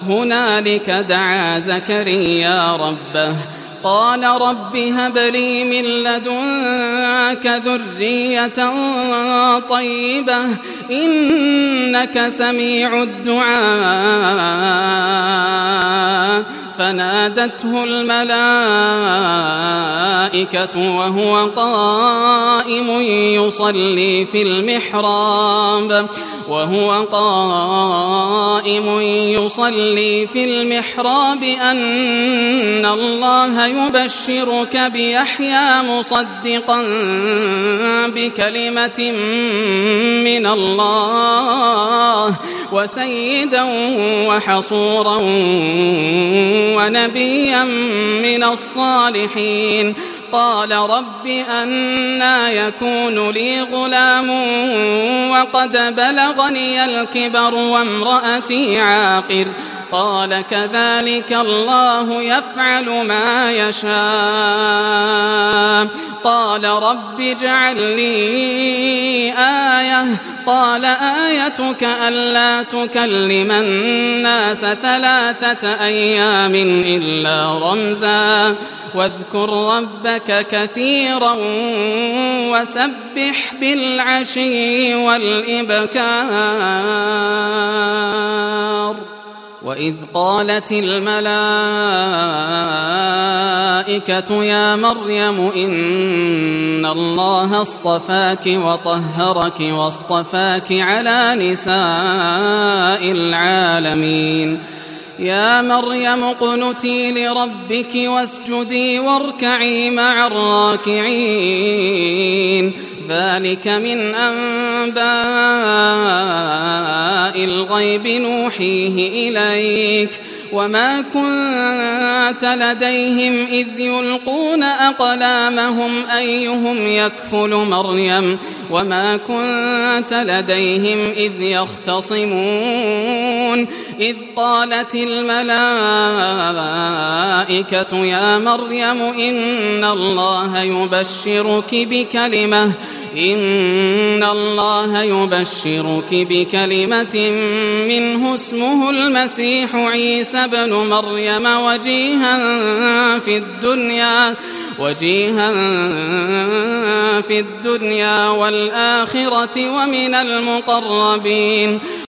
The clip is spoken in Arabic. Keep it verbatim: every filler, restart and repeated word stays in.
هنالك دعا زكريا ربه قال رب هب لي من لدنك ذرية طيبة إنك سميع الدعاء. فنادته الملائكة وهو قائم يصلي في المحراب وهو قائم يصلي في المحراب أن الله يبشرك بيحيى مصدقا بكلمة من الله وسيدا وحصورا ونبيا من الصالحين. قال رب أنى يكون لي غلام وقد بلغني الكبر وامرأتي عاقر. قال كذلك الله يفعل ما يشاء. قال رب اجعل لي آية. قال آيتك ألا تكلم الناس ثلاثة أيام إلا رمزا واذكر ربك كثيرا وسبح بالعشي والإبكار. وإذ قالت الملائكة يا مريم إن الله اصطفاك وطهرك واصطفاك على نساء العالمين. يا مريم اقنتي لربك واسجدي واركعي مع الراكعين. ذلك من أنباء الغيب نوحيه إليك وما كنت لديهم إذ يلقون أقلامهم أيهم يكفل مريم وما كنت لديهم إذ يختصمون. إذ قالت الملائكة يا مريم إن الله يبشرك بكلمة إن الله يبشرك بكلمة منه اسمه المسيح عيسى بن مريم وجيها في الدنيا وجيها في الدنيا والآخرة ومن المقربين.